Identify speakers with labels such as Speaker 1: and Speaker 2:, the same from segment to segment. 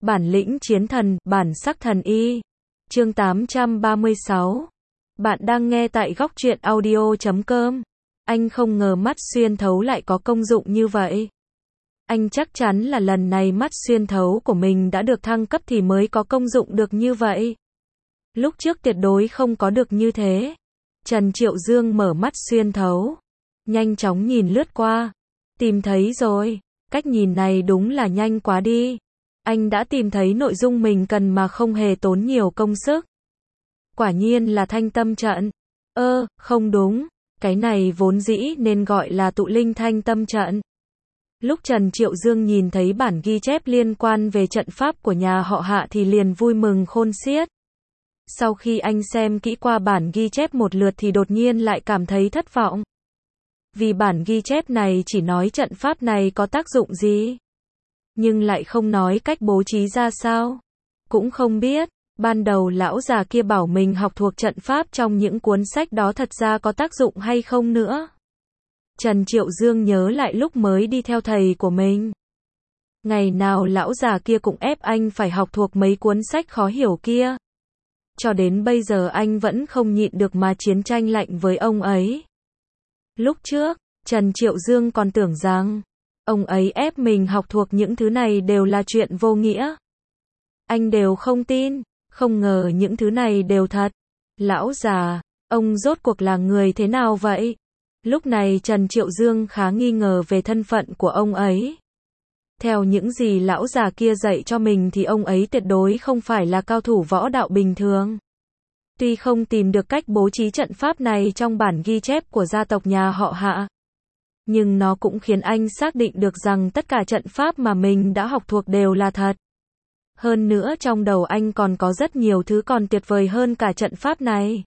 Speaker 1: Bản lĩnh chiến thần, bản sắc thần y. Chương 836. Bạn đang nghe tại góc truyện audio.com. Anh không ngờ mắt xuyên thấu lại có công dụng như vậy. Anh chắc chắn là lần này mắt xuyên thấu của mình đã được thăng cấp thì mới có công dụng được như vậy. Lúc trước tuyệt đối không có được như thế. Trần Triệu Dương mở mắt xuyên thấu, nhanh chóng nhìn lướt qua. Tìm thấy rồi, cách nhìn này đúng là nhanh quá đi. Anh đã tìm thấy nội dung mình cần mà không hề tốn nhiều công sức. Quả nhiên là thanh tâm trận. Không đúng, cái này vốn dĩ nên gọi là tụ linh thanh tâm trận. Lúc Trần Triệu Dương nhìn thấy bản ghi chép liên quan về trận pháp của nhà họ Hạ thì liền vui mừng khôn xiết. Sau khi anh xem kỹ qua bản ghi chép một lượt thì đột nhiên lại cảm thấy thất vọng. Vì bản ghi chép này chỉ nói trận pháp này có tác dụng gì, nhưng lại không nói cách bố trí ra sao. Cũng không biết, ban đầu lão già kia bảo mình học thuộc trận pháp trong những cuốn sách đó thật ra có tác dụng hay không nữa. Trần Triệu Dương nhớ lại lúc mới đi theo thầy của mình. Ngày nào lão già kia cũng ép anh phải học thuộc mấy cuốn sách khó hiểu kia. Cho đến bây giờ anh vẫn không nhịn được mà chiến tranh lạnh với ông ấy. Lúc trước, Trần Triệu Dương còn tưởng rằng ông ấy ép mình học thuộc những thứ này đều là chuyện vô nghĩa. Anh đều không tin, không ngờ những thứ này đều thật. Lão già, ông rốt cuộc là người thế nào vậy? Lúc này Trần Triệu Dương khá nghi ngờ về thân phận của ông ấy. Theo những gì lão già kia dạy cho mình thì ông ấy tuyệt đối không phải là cao thủ võ đạo bình thường. Tuy không tìm được cách bố trí trận pháp này trong bản ghi chép của gia tộc nhà họ Hạ, nhưng nó cũng khiến anh xác định được rằng tất cả trận pháp mà mình đã học thuộc đều là thật. Hơn nữa trong đầu anh còn có rất nhiều thứ còn tuyệt vời hơn cả trận pháp này.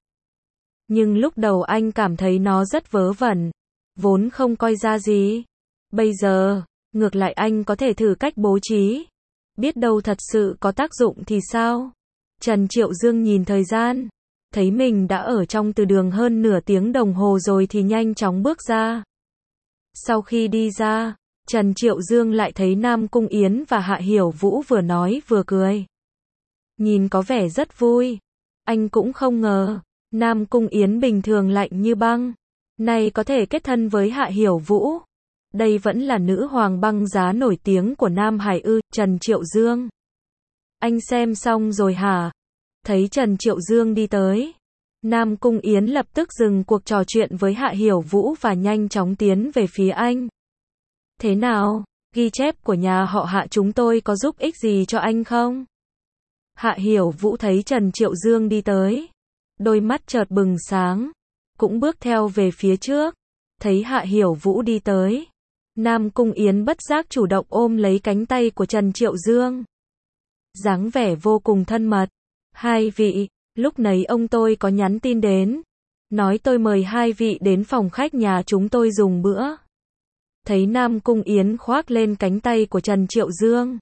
Speaker 1: Nhưng lúc đầu anh cảm thấy nó rất vớ vẩn, vốn không coi ra gì. Bây giờ, ngược lại anh có thể thử cách bố trí. Biết đâu thật sự có tác dụng thì sao? Trần Triệu Dương nhìn thời gian, thấy mình đã ở trong từ đường hơn nửa tiếng đồng hồ rồi thì nhanh chóng bước ra. Sau khi đi ra, Trần Triệu Dương lại thấy Nam Cung Yến và Hạ Hiểu Vũ vừa nói vừa cười. Nhìn có vẻ rất vui. Anh cũng không ngờ, Nam Cung Yến bình thường lạnh như băng, nay có thể kết thân với Hạ Hiểu Vũ. Đây vẫn là nữ hoàng băng giá nổi tiếng của Nam Hải ư? Trần Triệu Dương. Anh xem xong rồi hả? Thấy Trần Triệu Dương đi tới, Nam Cung Yến lập tức dừng cuộc trò chuyện với Hạ Hiểu Vũ và nhanh chóng tiến về phía anh. Thế nào, ghi chép của nhà họ Hạ chúng tôi có giúp ích gì cho anh không? Hạ Hiểu Vũ thấy Trần Triệu Dương đi tới, đôi mắt chợt bừng sáng, cũng bước theo về phía trước. Thấy Hạ Hiểu Vũ đi tới, Nam Cung Yến bất giác chủ động ôm lấy cánh tay của Trần Triệu Dương. Dáng vẻ vô cùng thân mật. Hai vị, lúc nãy ông tôi có nhắn tin đến, nói tôi mời hai vị đến phòng khách nhà chúng tôi dùng bữa. Thấy Nam Cung Yến khoác lên cánh tay của Trần Triệu Dương,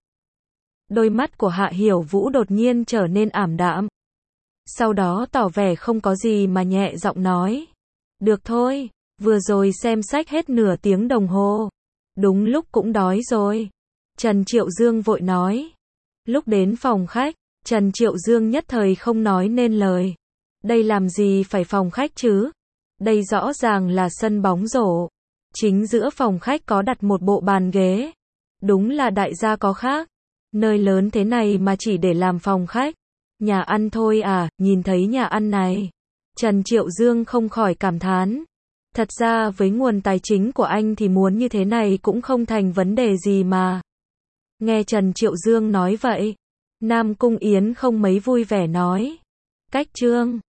Speaker 1: đôi mắt của Hạ Hiểu Vũ đột nhiên trở nên ảm đạm. Sau đó tỏ vẻ không có gì mà nhẹ giọng nói. Được thôi, vừa rồi xem sách hết nửa tiếng đồng hồ. Đúng lúc cũng đói rồi. Trần Triệu Dương vội nói. Lúc đến phòng khách, Trần Triệu Dương nhất thời không nói nên lời. Đây làm gì phải phòng khách chứ? Đây rõ ràng là sân bóng rổ. Chính giữa phòng khách có đặt một bộ bàn ghế. Đúng là đại gia có khác. Nơi lớn thế này mà chỉ để làm phòng khách. Nhà ăn thôi à? Nhìn thấy nhà ăn này, Trần Triệu Dương không khỏi cảm thán. Thật ra với nguồn tài chính của anh thì muốn như thế này cũng không thành vấn đề gì mà. Nghe Trần Triệu Dương nói vậy, Nam Cung Yến không mấy vui vẻ nói. Cách Trương,